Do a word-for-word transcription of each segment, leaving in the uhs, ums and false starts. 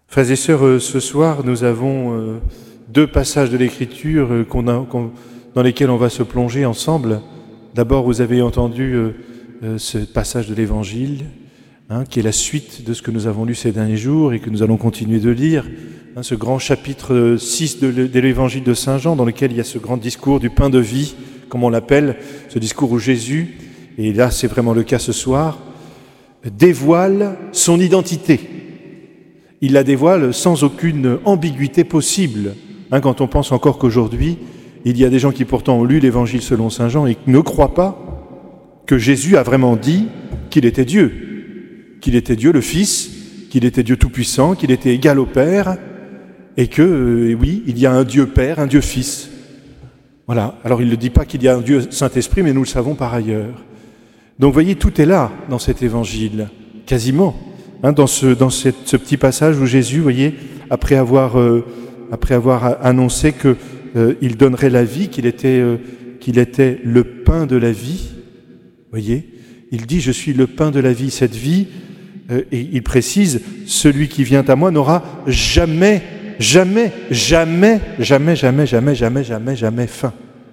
Frères et sœurs, ce soir, nous avons deux passages de l'Écriture qu'on a, qu'on, dans lesquels on va se plonger ensemble. D'abord, vous avez entendu euh, ce passage de l'Évangile, hein, qui est la suite de ce que nous avons lu ces derniers jours et que nous allons continuer de lire. Hein, ce grand chapitre six de, de l'Évangile de Saint Jean, dans lequel il y a ce grand discours du pain de vie, comme on l'appelle, ce discours où Jésus, et là c'est vraiment le cas ce soir, dévoile son identité. Il la dévoile sans aucune ambiguïté possible. Hein, quand on pense encore qu'aujourd'hui, il y a des gens qui pourtant ont lu l'Évangile selon Saint Jean et qui ne croient pas que Jésus a vraiment dit qu'il était Dieu, qu'il était Dieu le Fils, qu'il était Dieu tout-puissant, qu'il était égal au Père, et que, euh, oui, il y a un Dieu Père, un Dieu Fils. Voilà. Alors il ne dit pas qu'il y a un Dieu Saint-Esprit, mais nous le savons par ailleurs. Donc vous voyez, tout est là dans cet Évangile, quasiment. Hein, dans ce, dans cette, ce petit passage où Jésus, vous voyez, après avoir, euh, après avoir annoncé qu'il euh, donnerait la vie, qu'il était, euh, qu'il était le pain de la vie, vous voyez, il dit « Je suis le pain de la vie ». Cette vie, euh, et il précise « Celui qui vient à moi n'aura jamais, jamais, jamais, jamais, jamais, jamais, jamais, jamais, jamais faim ».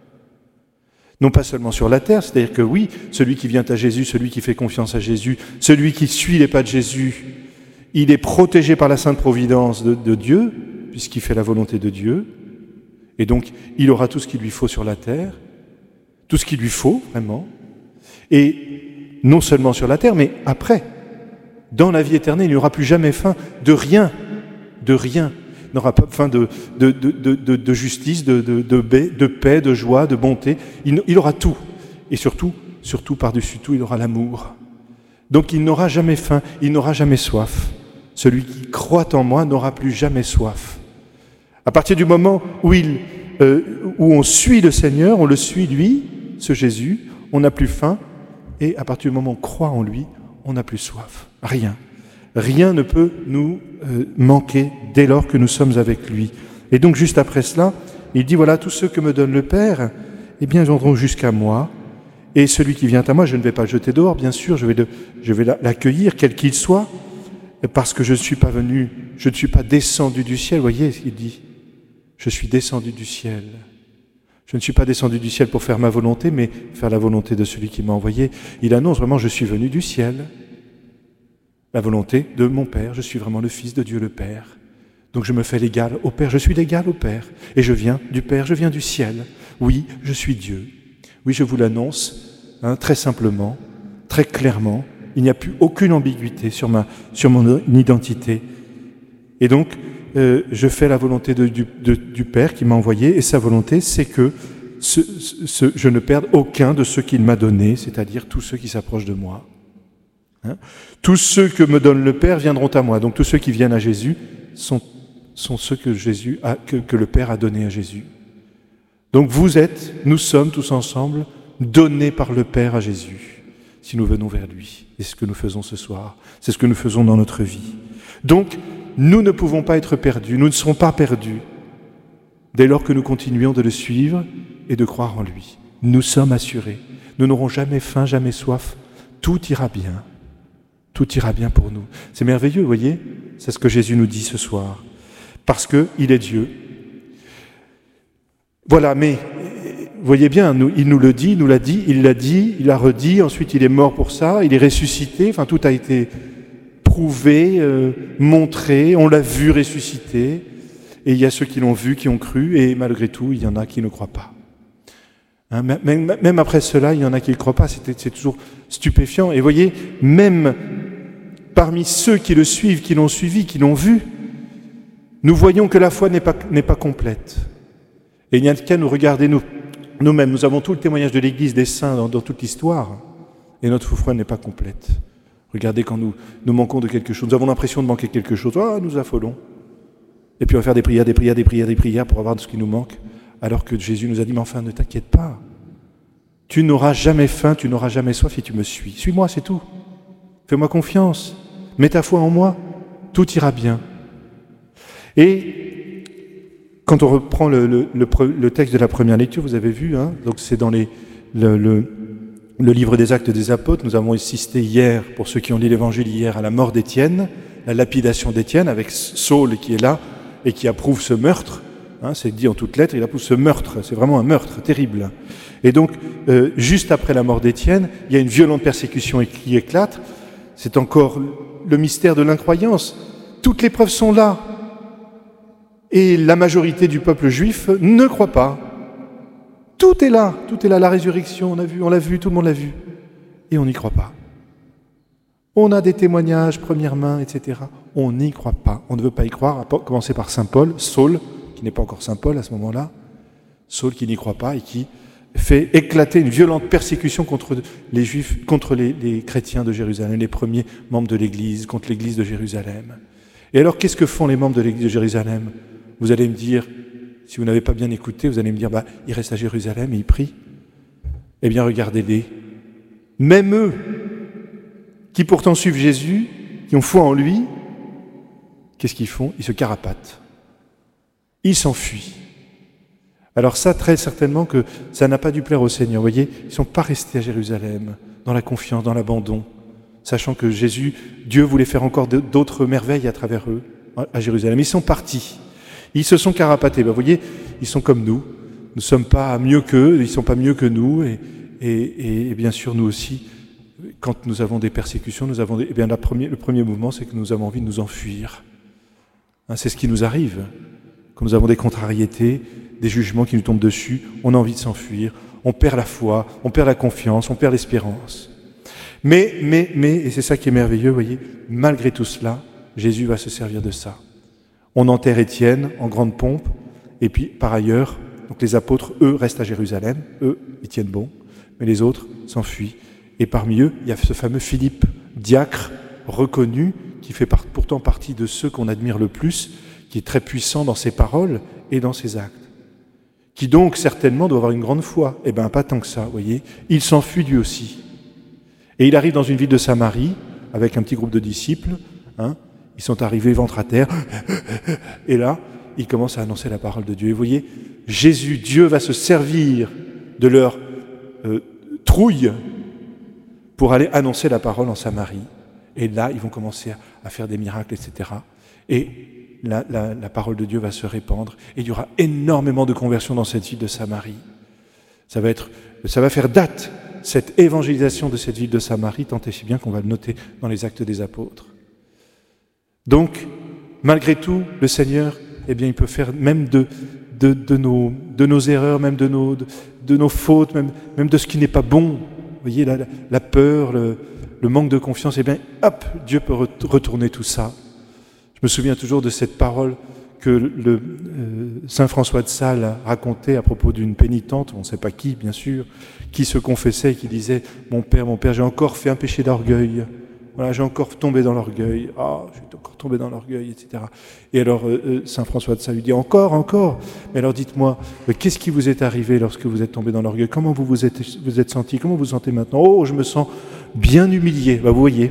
Non pas seulement sur la terre, c'est-à-dire que oui, celui qui vient à Jésus, celui qui fait confiance à Jésus, celui qui suit les pas de Jésus, il est protégé par la sainte providence de, de Dieu, puisqu'il fait la volonté de Dieu, et donc il aura tout ce qu'il lui faut sur la terre, tout ce qu'il lui faut, vraiment, et non seulement sur la terre, mais après, dans la vie éternelle, il n'y aura plus jamais faim de rien, de rien. Il n'aura pas faim de, de, de, de, de justice, de, de, de, de paix, de joie, de bonté. Il, il aura tout. Et surtout, surtout par-dessus tout, il aura l'amour. Donc il n'aura jamais faim, il n'aura jamais soif. Celui qui croit en moi n'aura plus jamais soif. À partir du moment où, il, euh, où on suit le Seigneur, on le suit lui, ce Jésus, on n'a plus faim. Et à partir du moment où on croit en lui, on n'a plus soif. Rien. Rien ne peut nous euh, manquer dès lors que nous sommes avec lui. Et donc, juste après cela, il dit, voilà, tous ceux que me donne le Père, eh bien, viendront jusqu'à moi. Et celui qui vient à moi, je ne vais pas le jeter dehors, bien sûr, je vais, le, je vais l'accueillir, quel qu'il soit, parce que je ne suis pas venu, je ne suis pas descendu du ciel. Vous voyez ce qu'il dit ? Je suis descendu du ciel. Je ne suis pas descendu du ciel pour faire ma volonté, mais faire la volonté de celui qui m'a envoyé. Il annonce vraiment, je suis venu du ciel. La volonté de mon Père, je suis vraiment le Fils de Dieu le Père. Donc je me fais l'égal au Père, je suis l'égal au Père. Et je viens du Père, je viens du ciel. Oui, je suis Dieu. Oui, je vous l'annonce, hein, très simplement, très clairement. Il n'y a plus aucune ambiguïté sur, ma, sur mon identité. Et donc, euh, je fais la volonté de, du, de, du Père qui m'a envoyé, et sa volonté, c'est que ce, ce, je ne perde aucun de ceux qu'il m'a donnés, c'est-à-dire tous ceux qui s'approchent de moi. Hein? Tous ceux que me donne le Père viendront à moi. Donc tous ceux qui viennent à Jésus sont, sont ceux que, Jésus a, que, que le Père a donnés à Jésus. Donc vous êtes, nous sommes tous ensemble donnés par le Père à Jésus, si nous venons vers lui. Et c'est ce que nous faisons ce soir, c'est ce que nous faisons dans notre vie. Donc nous ne pouvons pas être perdus, nous ne serons pas perdus dès lors que nous continuons de le suivre et de croire en lui. Nous sommes assurés, nous n'aurons jamais faim, jamais soif, tout ira bien. Tout ira bien pour nous. C'est merveilleux, vous voyez ? C'est ce que Jésus nous dit ce soir. Parce qu'il est Dieu. Voilà, mais vous voyez bien, nous, il nous le dit, il nous l'a dit, il l'a dit, il l'a redit, ensuite il est mort pour ça, il est ressuscité, enfin tout a été prouvé, euh, montré, on l'a vu ressusciter, et il y a ceux qui l'ont vu, qui ont cru, et malgré tout, il y en a qui ne croient pas. Hein, même, même après cela, il y en a qui ne croient pas, c'est, c'est toujours stupéfiant. Et vous voyez, même parmi ceux qui le suivent, qui l'ont suivi, qui l'ont vu, nous voyons que la foi n'est pas, n'est pas complète. Et il n'y a qu'à nous regarder nous, nous-mêmes. Nous avons tout le témoignage de l'Église des saints dans, dans toute l'histoire, et notre foi n'est pas complète. Regardez quand nous, nous manquons de quelque chose, nous avons l'impression de manquer quelque chose, ah, nous affolons. Et puis on va faire des prières, des prières, des prières, des prières pour avoir ce qui nous manque, alors que Jésus nous a dit, mais enfin, ne t'inquiète pas. Tu n'auras jamais faim, tu n'auras jamais soif si tu me suis. Suis-moi, c'est tout. Fais-moi confiance. Mets ta foi en moi. Tout ira bien. Et quand on reprend le, le, le, le texte de la première lecture, vous avez vu, hein, donc c'est dans les, le, le, le livre des Actes des Apôtres. Nous avons assisté hier, pour ceux qui ont lu l'Évangile hier, à la mort d'Étienne. la lapidation d'Étienne, avec Saul qui est là et qui approuve ce meurtre. Hein, c'est dit en toutes lettres, il approuve ce meurtre. C'est vraiment un meurtre terrible. Et donc, euh, juste après la mort d'Étienne, il y a une violente persécution qui éclate. C'est encore le mystère de l'incroyance. Toutes les preuves sont là. Et la majorité du peuple juif ne croit pas. Tout est là, tout est là. La résurrection, on a vu, on l'a vu, tout le monde l'a vu. Et on n'y croit pas. On a des témoignages, première main, et cetera. On n'y croit pas. On ne veut pas y croire, à commencer par saint Paul, Saul, qui n'est pas encore saint Paul à ce moment-là. Saul qui n'y croit pas et qui fait éclater une violente persécution contre les Juifs, contre les, les chrétiens de Jérusalem, les premiers membres de l'Église, contre l'Église de Jérusalem. Et alors, qu'est-ce que font les membres de l'Église de Jérusalem? Vous allez me dire, si vous n'avez pas bien écouté, vous allez me dire, bah, ils restent à Jérusalem et ils prient. Eh bien, regardez-les. Même eux, qui pourtant suivent Jésus, qui ont foi en lui, qu'est-ce qu'ils font? Ils se carapatent. Ils s'enfuient. Alors ça, très certainement que ça n'a pas dû plaire au Seigneur. Vous voyez, ils ne sont pas restés à Jérusalem, dans la confiance, dans l'abandon, sachant que Jésus, Dieu voulait faire encore d'autres merveilles à travers eux, à Jérusalem. Ils sont partis. Ils se sont carapatés. Ben, vous voyez, ils sont comme nous. Nous ne sommes pas mieux qu'eux, ils ne sont pas mieux que nous. Et, et, et bien sûr, nous aussi, quand nous avons des persécutions, nous avons des, eh bien, la première, le premier mouvement, c'est que nous avons envie de nous enfuir. Hein, c'est ce qui nous arrive. Quand nous avons des contrariétés, des jugements qui nous tombent dessus, on a envie de s'enfuir, on perd la foi, on perd la confiance, on perd l'espérance. Mais, mais, mais, et c'est ça qui est merveilleux, vous voyez, malgré tout cela, Jésus va se servir de ça. On enterre Étienne en grande pompe, et puis par ailleurs, donc les apôtres, eux, restent à Jérusalem, eux, ils tiennent bon, mais les autres s'enfuient. Et parmi eux, il y a ce fameux Philippe, diacre, reconnu, qui fait part, pourtant partie de ceux qu'on admire le plus, qui est très puissant dans ses paroles et dans ses actes, qui donc certainement doit avoir une grande foi. Eh bien, pas tant que ça, vous voyez. Il s'enfuit lui aussi. Et il arrive dans une ville de Samarie, avec un petit groupe de disciples, hein, ils sont arrivés ventre à terre, et là, ils commencent à annoncer la parole de Dieu. Et vous voyez, Jésus, Dieu va se servir de leur euh, trouille pour aller annoncer la parole en Samarie. Et là, ils vont commencer à, à faire des miracles, et cetera. Et la, la, la parole de Dieu va se répandre. Et il y aura énormément de conversions dans cette ville de Samarie. Ça va être, ça va faire date, cette évangélisation de cette ville de Samarie, tant et si bien qu'on va le noter dans les Actes des Apôtres. Donc, malgré tout, le Seigneur, eh bien, il peut faire même de, de, de, nos, de nos erreurs, même de nos, de, de nos fautes, même, même de ce qui n'est pas bon. Vous voyez, la, la peur, le, le manque de confiance, eh bien, hop, Dieu peut retourner tout ça. Je me souviens toujours de cette parole que le euh, saint François de Sales racontait à propos d'une pénitente, on ne sait pas qui, bien sûr, qui se confessait et qui disait « Mon père, mon père, j'ai encore fait un péché d'orgueil. Voilà, j'ai encore tombé dans l'orgueil. Ah, je suis encore tombé dans l'orgueil, et cetera » Et alors, euh, saint François de Sales lui dit « Encore, encore. Mais alors dites-moi, euh, qu'est-ce qui vous est arrivé lorsque vous êtes tombé dans l'orgueil? Comment vous vous êtes, vous êtes senti? Comment vous vous sentez maintenant? Oh, je me sens bien humilié. » Bah, vous voyez,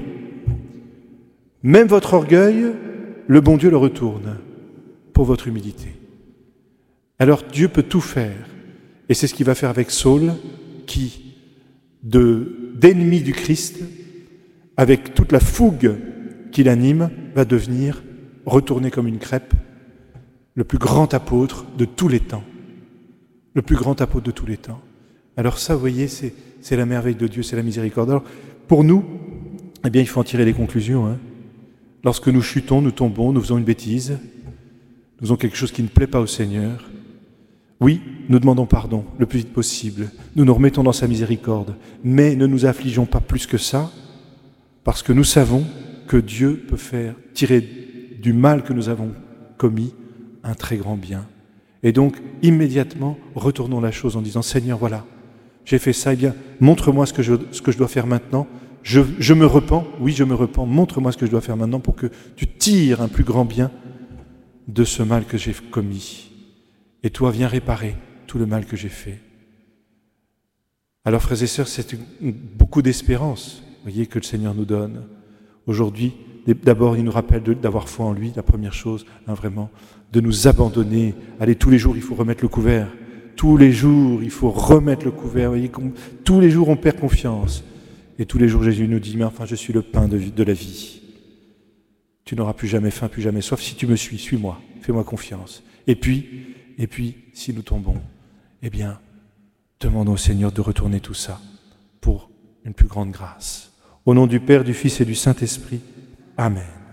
même votre orgueil, le bon Dieu le retourne pour votre humilité. Alors Dieu peut tout faire. Et c'est ce qu'il va faire avec Saul, qui, de, d'ennemi du Christ, avec toute la fougue qui l'anime, va devenir, retourner comme une crêpe, le plus grand apôtre de tous les temps. Le plus grand apôtre de tous les temps. Alors ça, vous voyez, c'est, c'est la merveille de Dieu, c'est la miséricorde. Alors, pour nous, eh bien, il faut en tirer les conclusions. Hein. Lorsque nous chutons, nous tombons, nous faisons une bêtise, nous faisons quelque chose qui ne plaît pas au Seigneur, oui, nous demandons pardon le plus vite possible, nous nous remettons dans sa miséricorde, mais ne nous affligeons pas plus que ça, parce que nous savons que Dieu peut faire tirer du mal que nous avons commis un très grand bien. Et donc, immédiatement, retournons la chose en disant « Seigneur, voilà, j'ai fait ça, eh bien, montre-moi ce que je, ce que je dois faire maintenant. Je, je me repens, oui, je me repens, montre-moi ce que je dois faire maintenant pour que tu tires un plus grand bien de ce mal que j'ai commis. Et toi, viens réparer tout le mal que j'ai fait. » Alors, frères et sœurs, c'est une, beaucoup d'espérance, voyez, que le Seigneur nous donne. Aujourd'hui, d'abord, il nous rappelle de, d'avoir foi en lui, la première chose, hein, vraiment, de nous abandonner. Allez, tous les jours, il faut remettre le couvert. Tous les jours, il faut remettre le couvert. Voyez, tous les jours, on perd confiance. Et tous les jours, Jésus nous dit, mais enfin, je suis le pain de, de la vie. tu n'auras plus jamais faim, plus jamais soif. Si tu me suis, suis-moi, fais-moi confiance. Et puis, et puis, si nous tombons, eh bien, demandons au Seigneur de retourner tout ça pour une plus grande grâce. Au nom du Père, du Fils et du Saint-Esprit. Amen.